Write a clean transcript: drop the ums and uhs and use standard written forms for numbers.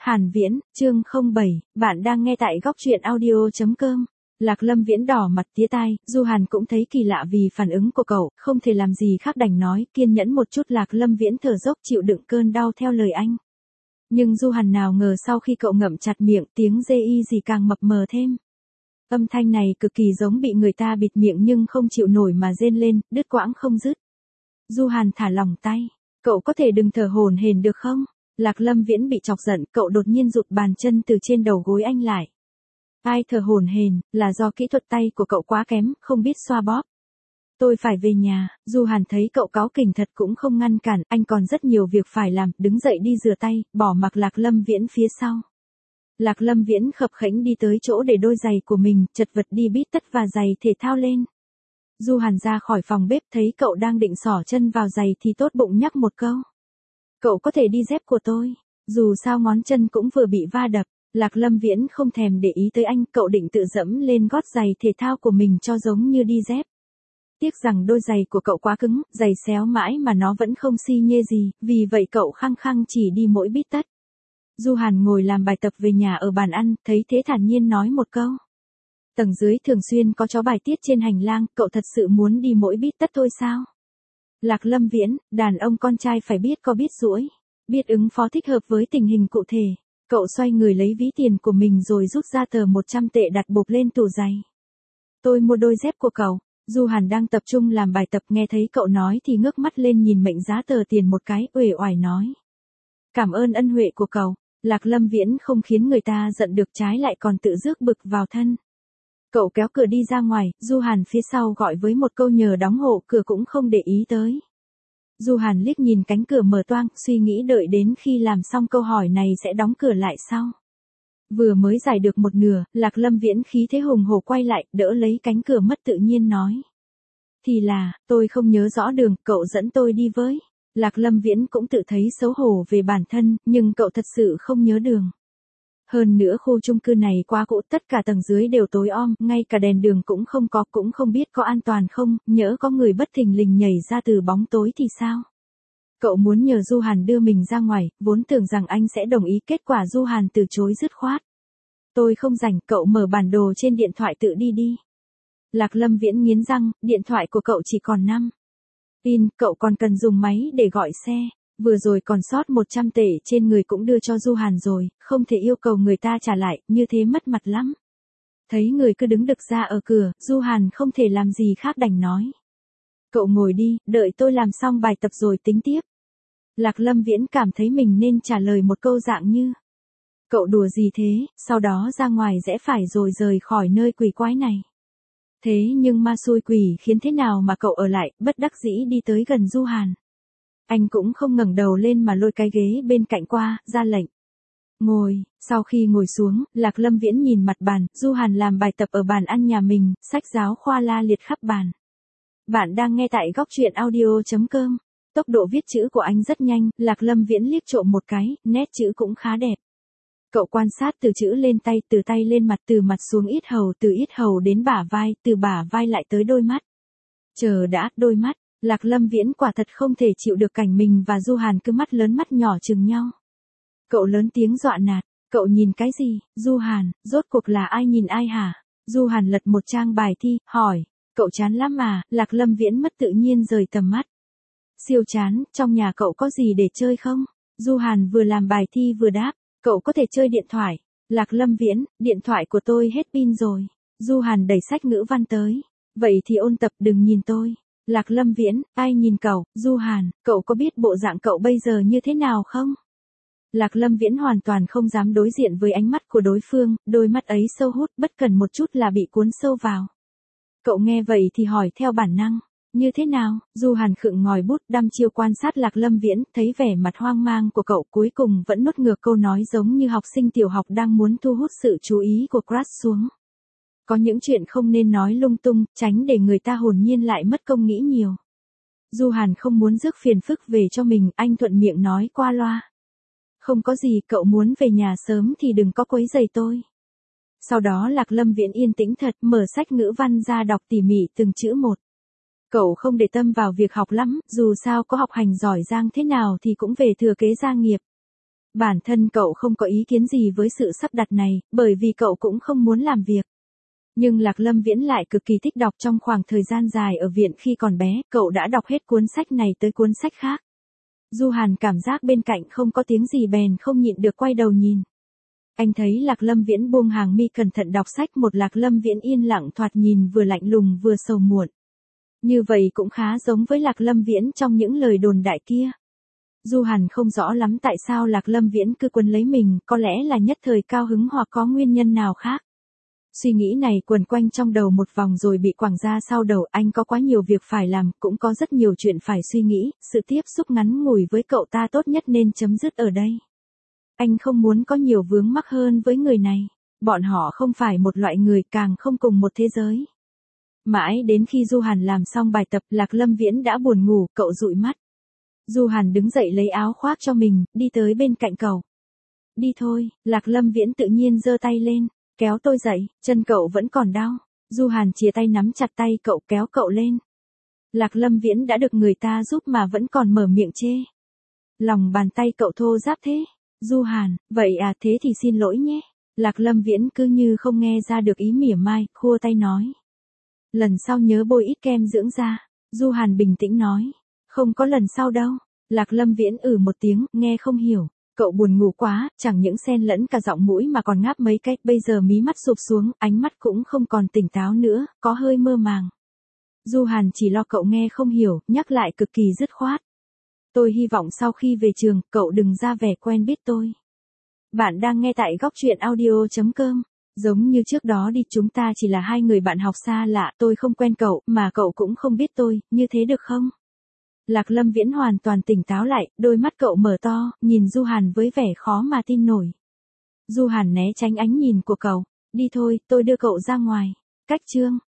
Hàn Viễn, chương 07, bạn đang nghe tại góc truyện audio.com. Lạc Lâm Viễn đỏ mặt tía tai, Du Hàn cũng thấy kỳ lạ vì phản ứng của cậu, không thể làm gì khác đành nói, kiên nhẫn một chút. Lạc Lâm Viễn thở dốc chịu đựng cơn đau theo lời anh. Nhưng Du Hàn nào ngờ sau khi cậu ngậm chặt miệng, tiếng dê y gì càng mập mờ thêm. Âm thanh này cực kỳ giống bị người ta bịt miệng nhưng không chịu nổi mà rên lên, đứt quãng không dứt. Du Hàn thả lỏng tay, cậu có thể đừng thở hổn hển được không? Lạc Lâm Viễn bị chọc giận, cậu đột nhiên rụt bàn chân từ trên đầu gối anh lại. Ai thở hổn hển, là do kỹ thuật tay của cậu quá kém, không biết xoa bóp. Tôi phải về nhà. Du Hàn thấy cậu cáu kỉnh thật cũng không ngăn cản, anh còn rất nhiều việc phải làm, đứng dậy đi rửa tay, bỏ mặc Lạc Lâm Viễn phía sau. Lạc Lâm Viễn khập khẽnh đi tới chỗ để đôi giày của mình, chật vật đi bít tất và giày thể thao lên. Du Hàn ra khỏi phòng bếp thấy cậu đang định xỏ chân vào giày thì tốt bụng nhắc một câu. Cậu có thể đi dép của tôi, dù sao ngón chân cũng vừa bị va đập. Lạc Lâm Viễn không thèm để ý tới anh, cậu định tự dẫm lên gót giày thể thao của mình cho giống như đi dép. Tiếc rằng đôi giày của cậu quá cứng, giày xéo mãi mà nó vẫn không xi nhê gì, vì vậy cậu khăng khăng chỉ đi mỗi bít tất. Du Hàn ngồi làm bài tập về nhà ở bàn ăn, thấy thế thản nhiên nói một câu. Tầng dưới thường xuyên có chó bài tiết trên hành lang, cậu thật sự muốn đi mỗi bít tất thôi sao? Lạc Lâm Viễn, đàn ông con trai phải biết có biết duỗi, biết ứng phó thích hợp với tình hình cụ thể. Cậu xoay người lấy ví tiền của mình rồi rút ra tờ 100 tệ đặt bộp lên tủ giày. Tôi mua đôi dép của cậu. Du Hàn đang tập trung làm bài tập nghe thấy cậu nói thì ngước mắt lên nhìn mệnh giá tờ tiền một cái, uể oải nói. Cảm ơn ân huệ của cậu. Lạc Lâm Viễn không khiến người ta giận được, trái lại còn tự rước bực vào thân. Cậu kéo cửa đi ra ngoài, Du Hàn phía sau gọi với một câu nhờ đóng hộ cửa cũng không để ý tới. Du Hàn liếc nhìn cánh cửa mở toang, suy nghĩ đợi đến khi làm xong câu hỏi này sẽ đóng cửa lại sau. Vừa mới giải được một nửa, Lạc Lâm Viễn khí thế hùng hổ quay lại, đỡ lấy cánh cửa mất tự nhiên nói. Thì là, tôi không nhớ rõ đường, cậu dẫn tôi đi với. Lạc Lâm Viễn cũng tự thấy xấu hổ về bản thân, nhưng cậu thật sự không nhớ đường. Hơn nữa khu chung cư này quá cũ, tất cả tầng dưới đều tối om, ngay cả đèn đường cũng không có, cũng không biết có an toàn không, nhỡ có người bất thình lình nhảy ra từ bóng tối thì sao? Cậu muốn nhờ Du Hàn đưa mình ra ngoài, vốn tưởng rằng anh sẽ đồng ý, kết quả Du Hàn từ chối dứt khoát. Tôi không rảnh, cậu mở bản đồ trên điện thoại tự đi đi. Lạc Lâm Viễn nghiến răng, điện thoại của cậu chỉ còn 5 pin, cậu còn cần dùng máy để gọi xe. Vừa rồi còn sót 100 tệ trên người cũng đưa cho Du Hàn rồi, không thể yêu cầu người ta trả lại, như thế mất mặt lắm. Thấy người cứ đứng đực ra ở cửa, Du Hàn không thể làm gì khác đành nói. Cậu ngồi đi, đợi tôi làm xong bài tập rồi tính tiếp. Lạc Lâm Viễn cảm thấy mình nên trả lời một câu dạng như. Cậu đùa gì thế, sau đó ra ngoài rẽ phải rồi rời khỏi nơi quỷ quái này. Thế nhưng ma xui quỷ khiến thế nào mà cậu ở lại, bất đắc dĩ đi tới gần Du Hàn. Anh cũng không ngẩng đầu lên mà lôi cái ghế bên cạnh qua, ra lệnh. Ngồi, sau khi ngồi xuống, Lạc Lâm Viễn nhìn mặt bàn, Du Hàn làm bài tập ở bàn ăn nhà mình, sách giáo khoa la liệt khắp bàn. Bạn đang nghe tại góc truyện audio.com. Tốc độ viết chữ của anh rất nhanh, Lạc Lâm Viễn liếc trộm một cái, nét chữ cũng khá đẹp. Cậu quan sát từ chữ lên tay, từ tay lên mặt, từ mặt xuống yết hầu, từ yết hầu đến bả vai, từ bả vai lại tới đôi mắt. Chờ đã, đôi mắt. Lạc Lâm Viễn quả thật không thể chịu được cảnh mình và Du Hàn cứ mắt lớn mắt nhỏ chừng nhau. Cậu lớn tiếng dọa nạt, cậu nhìn cái gì, Du Hàn, rốt cuộc là ai nhìn ai hả? Du Hàn lật một trang bài thi, hỏi, cậu chán lắm à? Lạc Lâm Viễn mất tự nhiên rời tầm mắt. Siêu chán, trong nhà cậu có gì để chơi không? Du Hàn vừa làm bài thi vừa đáp, cậu có thể chơi điện thoại. Lạc Lâm Viễn, điện thoại của tôi hết pin rồi. Du Hàn đẩy sách ngữ văn tới, vậy thì ôn tập, đừng nhìn tôi. Lạc Lâm Viễn, ai nhìn cậu? Du Hàn, cậu có biết bộ dạng cậu bây giờ như thế nào không? Lạc Lâm Viễn hoàn toàn không dám đối diện với ánh mắt của đối phương, đôi mắt ấy sâu hút, bất cần một chút là bị cuốn sâu vào. Cậu nghe vậy thì hỏi theo bản năng, như thế nào? Du Hàn khựng ngòi bút đăm chiêu quan sát Lạc Lâm Viễn, thấy vẻ mặt hoang mang của cậu cuối cùng vẫn nuốt ngược câu nói giống như học sinh tiểu học đang muốn thu hút sự chú ý của crush xuống. Có những chuyện không nên nói lung tung, tránh để người ta hồn nhiên lại mất công nghĩ nhiều. Du Hàn không muốn rước phiền phức về cho mình, anh thuận miệng nói qua loa. Không có gì, cậu muốn về nhà sớm thì đừng có quấy rầy tôi. Sau đó Lạc Lâm Viễn yên tĩnh thật, mở sách ngữ văn ra đọc tỉ mỉ từng chữ một. Cậu không để tâm vào việc học lắm, dù sao có học hành giỏi giang thế nào thì cũng về thừa kế gia nghiệp. Bản thân cậu không có ý kiến gì với sự sắp đặt này, bởi vì cậu cũng không muốn làm việc. Nhưng Lạc Lâm Viễn lại cực kỳ thích đọc. Trong khoảng thời gian dài ở viện khi còn bé, cậu đã đọc hết cuốn sách này tới cuốn sách khác. Du Hàn cảm giác bên cạnh không có tiếng gì bèn không nhịn được quay đầu nhìn. Anh thấy Lạc Lâm Viễn buông hàng mi cẩn thận đọc sách, một Lạc Lâm Viễn yên lặng thoạt nhìn vừa lạnh lùng vừa sầu muộn. Như vậy cũng khá giống với Lạc Lâm Viễn trong những lời đồn đại kia. Du Hàn không rõ lắm tại sao Lạc Lâm Viễn cứ quấn lấy mình, có lẽ là nhất thời cao hứng hoặc có nguyên nhân nào khác. Suy nghĩ này quần quanh trong đầu một vòng rồi bị quẳng ra sau đầu. Anh có quá nhiều việc phải làm, cũng có rất nhiều chuyện phải suy nghĩ, sự tiếp xúc ngắn ngủi với cậu ta tốt nhất nên chấm dứt ở đây. Anh không muốn có nhiều vướng mắc hơn với người này. Bọn họ không phải một loại người, càng không cùng một thế giới. Mãi đến khi Du Hàn làm xong bài tập, Lạc Lâm Viễn đã buồn ngủ, cậu dụi mắt. Du Hàn đứng dậy lấy áo khoác cho mình, đi tới bên cạnh cậu. Đi thôi, Lạc Lâm Viễn tự nhiên giơ tay lên, kéo tôi dậy, chân cậu vẫn còn đau. Du Hàn chìa tay nắm chặt tay cậu kéo cậu lên. Lạc Lâm Viễn đã được người ta giúp mà vẫn còn mở miệng chê. Lòng bàn tay cậu thô ráp thế. Du Hàn, vậy à, thế thì xin lỗi nhé. Lạc Lâm Viễn cứ như không nghe ra được ý mỉa mai, khua tay nói. Lần sau nhớ bôi ít kem dưỡng da. Du Hàn bình tĩnh nói. Không có lần sau đâu. Lạc Lâm Viễn một tiếng, nghe không hiểu. Cậu buồn ngủ quá, chẳng những xen lẫn cả giọng mũi mà còn ngáp mấy cái, bây giờ mí mắt sụp xuống, ánh mắt cũng không còn tỉnh táo nữa, có hơi mơ màng. Du Hàn chỉ lo cậu nghe không hiểu, nhắc lại cực kỳ dứt khoát. Tôi hy vọng sau khi về trường, cậu đừng ra vẻ quen biết tôi. Bạn đang nghe tại Góc Chuyện Audio.com. Giống như trước đó đi, chúng ta chỉ là hai người bạn học xa lạ, tôi không quen cậu, mà cậu cũng không biết tôi, như thế được không? Lạc Lâm Viễn hoàn toàn tỉnh táo lại, đôi mắt cậu mở to, nhìn Du Hàn với vẻ khó mà tin nổi. Du Hàn né tránh ánh nhìn của cậu. Đi thôi, tôi đưa cậu ra ngoài. Cách chương